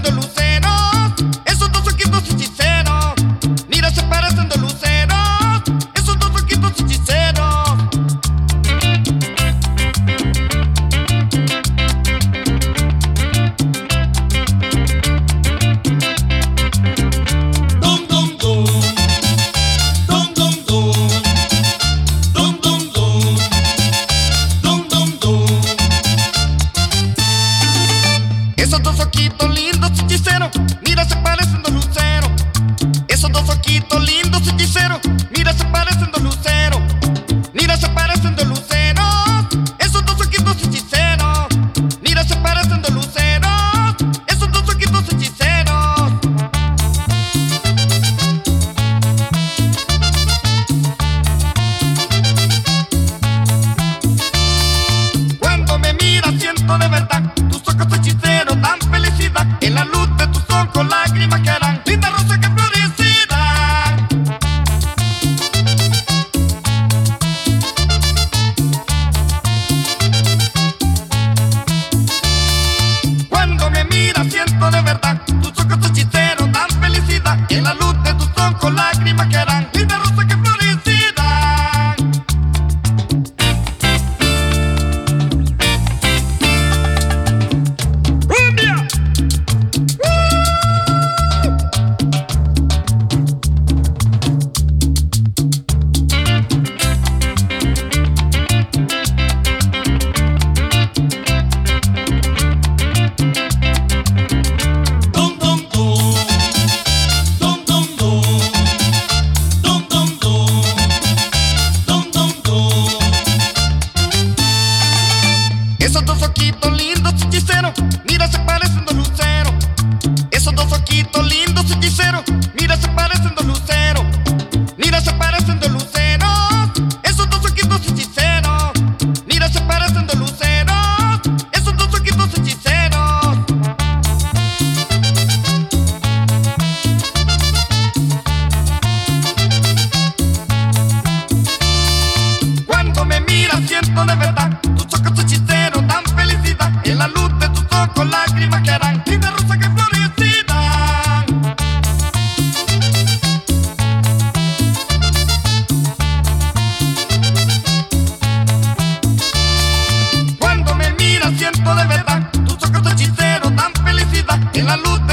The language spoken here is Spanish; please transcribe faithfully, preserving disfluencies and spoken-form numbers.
dos luceros, esos dos ojitos hechiceros. Mira, se parecen dos luceros, esos dos ojitos hechiceros. Dum dum dum, dum dum dum, dum dum dum, dum dum dum. Esos dos ojitos lindos hechiceros, mira, se parecen dos luceros. Esos dos ojitos lindos hechiceros, mira, se parecen dos luceros. Mira, se parecen dos luceros, esos dos ojitos hechiceros. Mira, se parecen dos luceros, esos dos ojitos hechiceros. Cuando me miras siento de verdad tus ojos hechiceros dan felicidad. En la luz de tus ojos lágrimas caerán, linda rosa que florecerá. Cuando me miras siento de verdad tus ojos hechiceros dan felicidad. En la luz de tus ojos lágrimas caerán, linda rosa que florecerá. ¡Cumbia! Dum dum dum, dum dum dum, dum dum dum, dum dum dum. Esos dos ojitos lindos hechiceros, mira, se parecen dos luceros. Esos dos ojitos lindos hechiceros, mira, se parecen dos luceros. Mira, se parecen dos luceros, esos dos ojitos hechiceros. Mira, se parecen dos luceros, esos dos ojitos hechiceros. Cuando me miras siento de verdad tus ojos hechiceros dan felicidad. En la luz de tus ojos lágrimas caerán, linda rosa que florecerá. Cuando me miras siento de verdad tus ojos hechiceros dan felicidad. En la luz